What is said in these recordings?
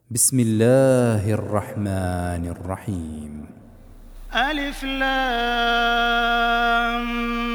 بسم الله الرحمن الرحيم. ألف لام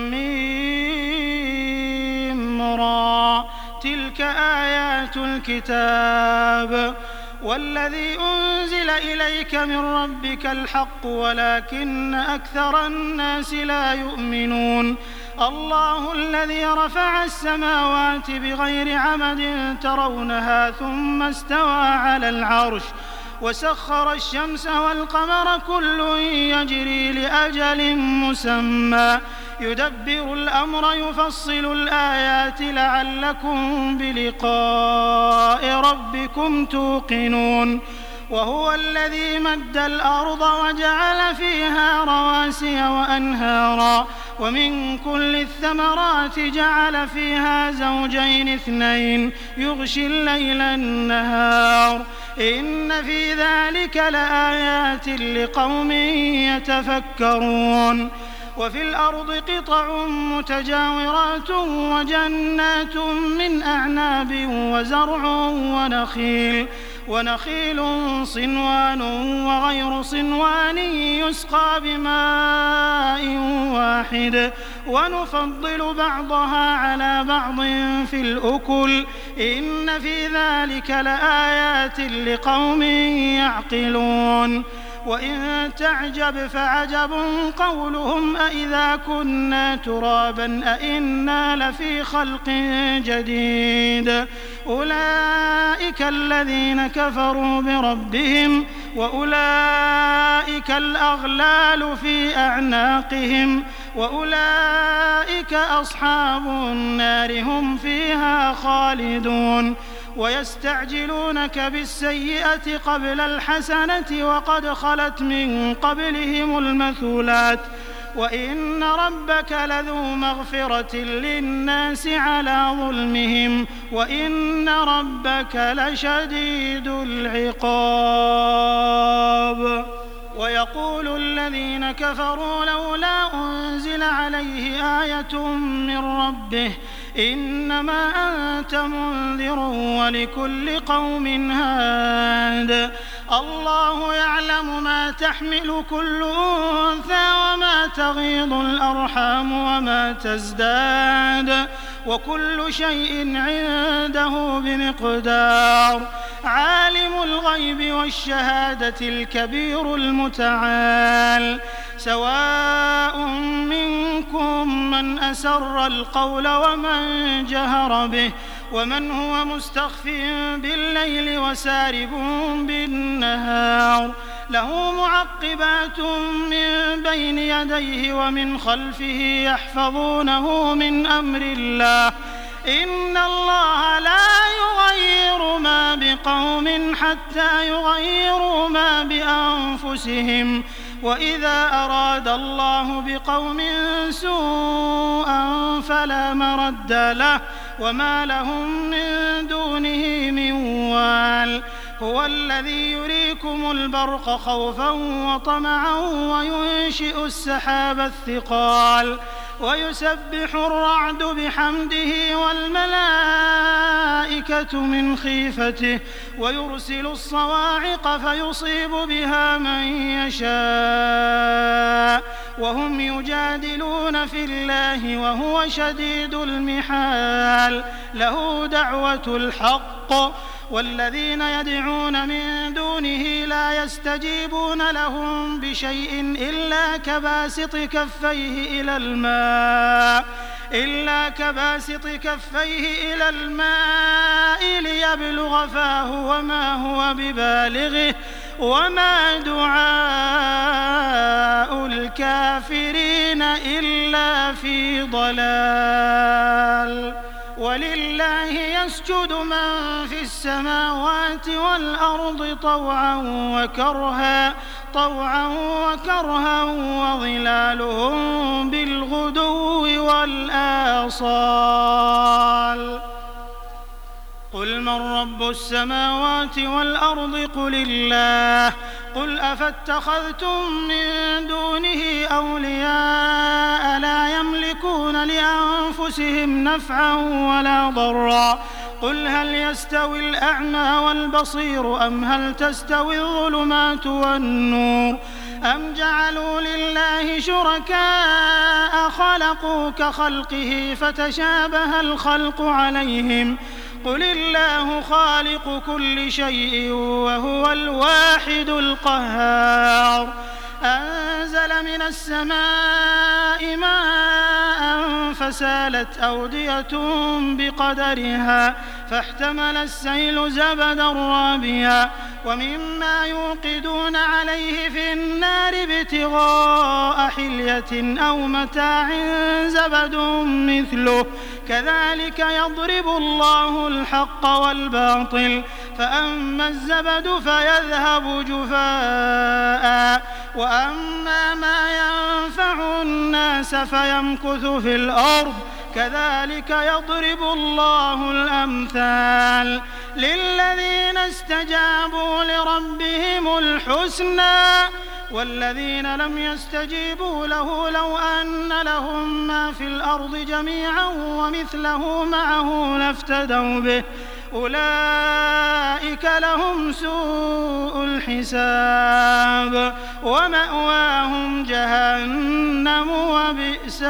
ميم را، تلك آيات الكتاب والذي أنزل إليك من ربك الحق ولكن أكثر الناس لا يؤمنون. الله الذي رفع السماوات بغير عمد ترونها ثم استوى على العرش وسخر الشمس والقمر كل يجري لأجل مسمى يدبر الأمر يفصل الآيات لعلكم بلقاء ربكم توقنون. وهو الذي مد الأرض وجعل فيها رواسي وأنهارا ومن كل الثمرات جعل فيها زوجين اثنين يغشي الليل النهار إن في ذلك لآيات لقوم يتفكرون. وفي الأرض قطع متجاورات وجنات من أعناب وزرع ونخيل صنوان وغير صنوان يسقى بماء واحد ونفضل بعضها على بعض في الأكل إن في ذلك لآيات لقوم يعقلون. وإن تعجب فعجب قولهم أإذا كنا ترابا أإنا لفي خلق جديد أولئك الذين كفروا بربهم وأولئك الأغلال في أعناقهم وأولئك أصحاب النار هم فيها خالدون. ويستعجلونك بالسيئة قبل الحسنة وقد خلت من قبلهم المثلات وإن ربك لذو مغفرة للناس على ظلمهم وإن ربك لشديد العقاب. ويقول الذين كفروا لولا أنزل عليه آية من ربه إنما أنت منذر ولكل قوم هاد الله يعلم ما تحمل كل أنثى وما تغيض الأرحام وما تزداد وكل شيء عنده بمقدار. عالم الغيب والشهادة الكبير المتعال سواء منكم من أسر القول ومن جهر به ومن هو مستخف بالليل وسارب بالنهار له معقبات من بين يديه ومن خلفه يحفظونه من أمر الله إن الله لا يغير ما بقوم حتى يغيروا ما بأنفسهم وإذا أراد الله بقوم سوءا فلا مرد له وما لهم من دونه من وال. هو الذي يريكم البرق خوفا وطمعا وينشئ السحاب الثقال ويسبح الرعد بحمده والملائكة من خيفته ويرسل الصواعق فيصيب بها من يشاء وهم يجادلون في الله وهو شديد المحال له دعوة الحق والذين يدعون من دونه لا يستجيبون لهم بشيء إلا كباسط كفيه إلى الماء ليبلغ فاه وما هو ببالغه وما دعاء الكافرين إلا في ضلال. ولله يسجد من في السماوات والأرض طوعا وكرها وظلالهم بالغدو والآصال. قل من رب السماوات والأرض قل الله قل أفاتخذتم من دونه أولياء لا يملكون لأنفسهم نفعا ولا ضرا قل هل يستوي الأعمى والبصير أم هل تستوي الظلمات والنور أم جعلوا لله شركاء خلقوا كخلقه فتشابه الخلق عليهم قل الله خالق كل شيء وهو الواحد القهار أنزل من السماء ماء فسالت أودية بقدرها فاحتمل السيل زبدا رابيا ومما يوقدون عليه في النار ابتغاء حلية أو متاع زبد مثله كذلك يضرب الله الحق والباطل فأما الزبد فيذهب جفاء وأما ما ينفع الناس فيمكث في الأرض كذلك يضرب الله الأمثال للذين استجابوا لربهم الحسنى والذين لم يستجيبوا له لو أن لهم ما في الأرض جميعا ومثله معه لافتدوا به أولئك لهم سوء الحساب ومأواهم جهنم وبئس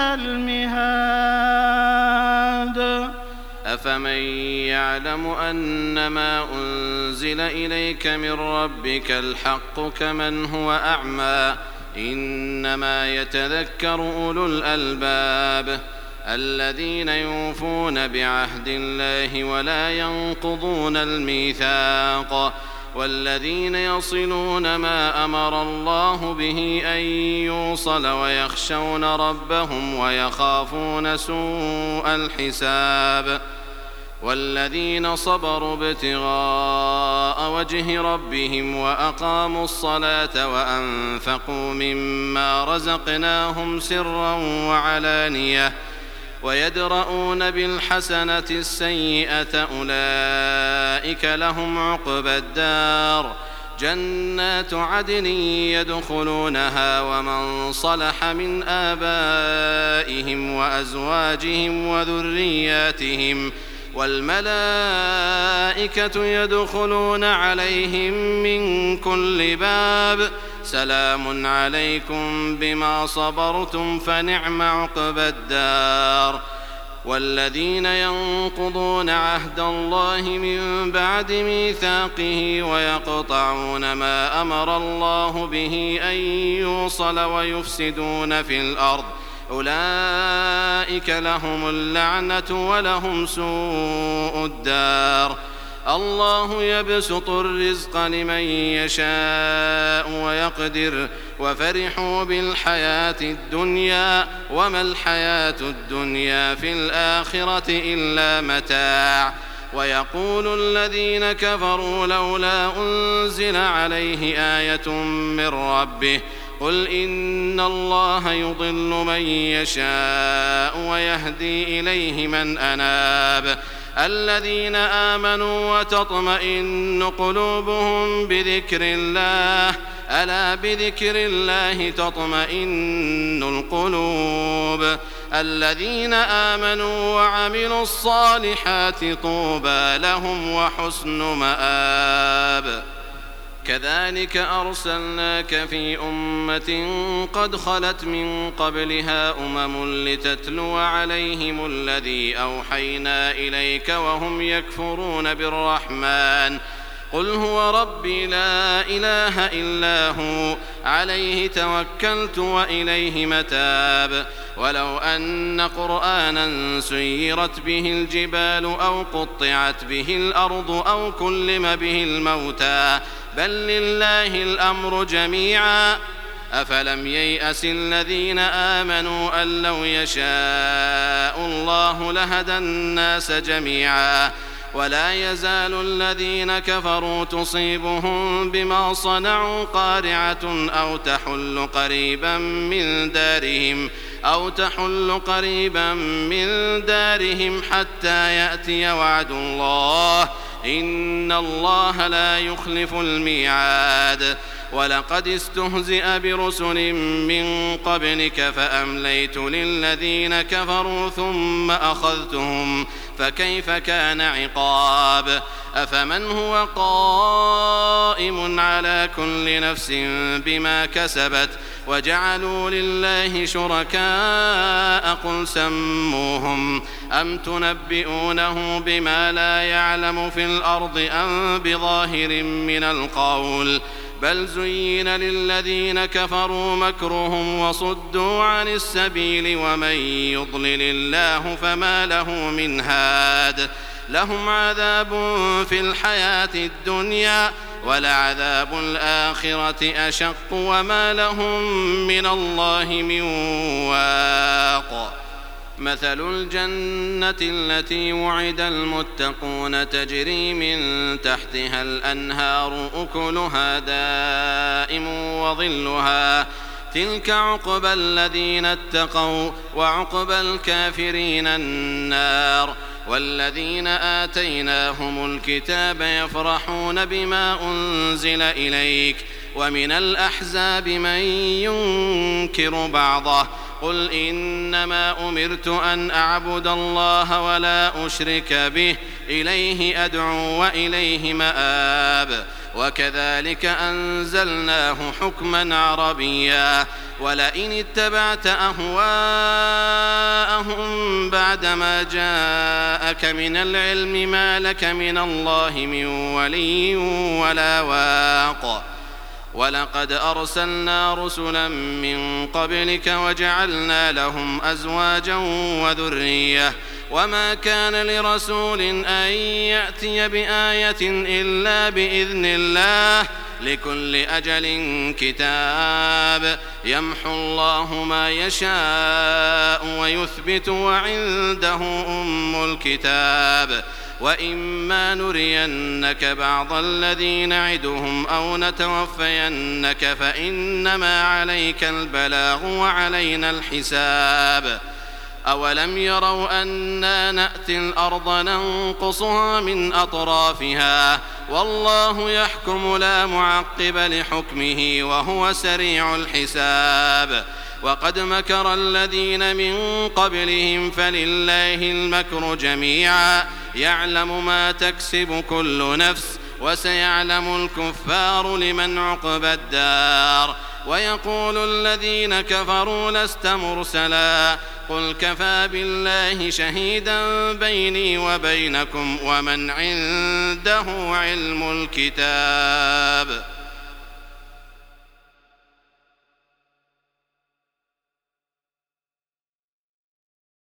المهاد أفمن يعلم أنما أنزل إليك من ربك الحق كمن هو أعمى إنما يتذكر أولو الألباب الذين يوفون بعهد الله ولا ينقضون الميثاق والذين يصلون ما أمر الله به أن يوصل ويخشون ربهم ويخافون سوء الحساب والذين صبروا ابتغاء وجه ربهم وأقاموا الصلاة وأنفقوا مما رزقناهم سرا وعلانية ويدرؤون بالحسنة السيئة أولئك لهم عقبى الدار جنات عدن يدخلونها ومن صلح من آبائهم وأزواجهم وذرياتهم والملائكة يدخلون عليهم من كل باب سلام عليكم بما صبرتم فنعم عقبى الدار والذين ينقضون عهد الله من بعد ميثاقه ويقطعون ما أمر الله به أن يوصل ويفسدون في الأرض أولئك لهم اللعنة ولهم سوء الدار الله يبسط الرزق لمن يشاء ويقدر وفرحوا بالحياة الدنيا وما الحياة الدنيا في الآخرة إلا متاع ويقول الذين كفروا لولا أنزل عليه آية من ربه قل إن الله يضل من يشاء ويهدي إليه من أناب الذين آمنوا وتطمئن قلوبهم بذكر الله ألا بذكر الله تطمئن القلوب الذين آمنوا وعملوا الصالحات طوبى لهم وحسن مآب كذلك أرسلناك في أمة قد خلت من قبلها لتتلو عليهم الذي أوحينا إليك وهم يكفرون بالرحمن قل هو ربي لا إله إلا هو عليه توكلت وإليه متاب ولو أن قرآنا سيرت به الجبال أو قطعت به الأرض أو كلم به الموتى بل لله الأمر جميعا أفلم ييأس الذين آمنوا أن لو يشاء الله لهدى الناس جميعا ولا يزال الذين كفروا تصيبهم بما صنعوا قارعة أو تحل قريبا من دارهم حتى يأتي وعد الله إن الله لا يخلف الميعاد ولقد استهزئ برسل من قبلك فأمليت للذين كفروا ثم أخذتهم فكيف كان عقاب أفمن هو قائم على كل نفس بما كسبت وجعلوا لله شركاء قل سموهم أم تنبئونه بما لا يعلم في الأرض أم بظاهر من القول بل زين للذين كفروا مكرهم وصدوا عن السبيل ومن يضلل الله فما له من هاد لهم عذاب في الحياة الدنيا ولعذاب الآخرة أشق وما لهم من الله من واق مثل الجنة التي وعد المتقون تجري من تحتها الأنهار أكلها دائم وظلها تلك عقبى الذين اتقوا وعقبى الكافرين النار والذين آتيناهم الكتاب يفرحون بما أنزل إليك ومن الأحزاب من ينكر بعضه قل إنما أمرت أن أعبد الله ولا أشرك به إليه أدعو وإليه مآب وكذلك أنزلناه حكما عربيا ولئن اتبعت أهواءهم بعدما جاءك من العلم ما لك من الله من ولي ولا واق ولقد أرسلنا رسلا من قبلك وجعلنا لهم أزواجا وذرية وما كان لرسول أن يأتي بآية إلا بإذن الله لكل أجل كتاب يمحو الله ما يشاء ويثبت وعنده أم الكتاب وإما نرينك بعض الذي نعدهم أو نتوفينك فإنما عليك البلاغ وعلينا الحساب أولم يروا أنا نأتي الأرض ننقصها من أطرافها والله يحكم لا معقب لحكمه وهو سريع الحساب وقد مكر الذين من قبلهم فلله المكر جميعا يعلم ما تكسب كل نفس وسيعلم الكفار لمن عقبى الدار ويقول الذين كفروا لست مرسلا قل كفى بالله شهيدا بيني وبينكم ومن عنده علم الكتاب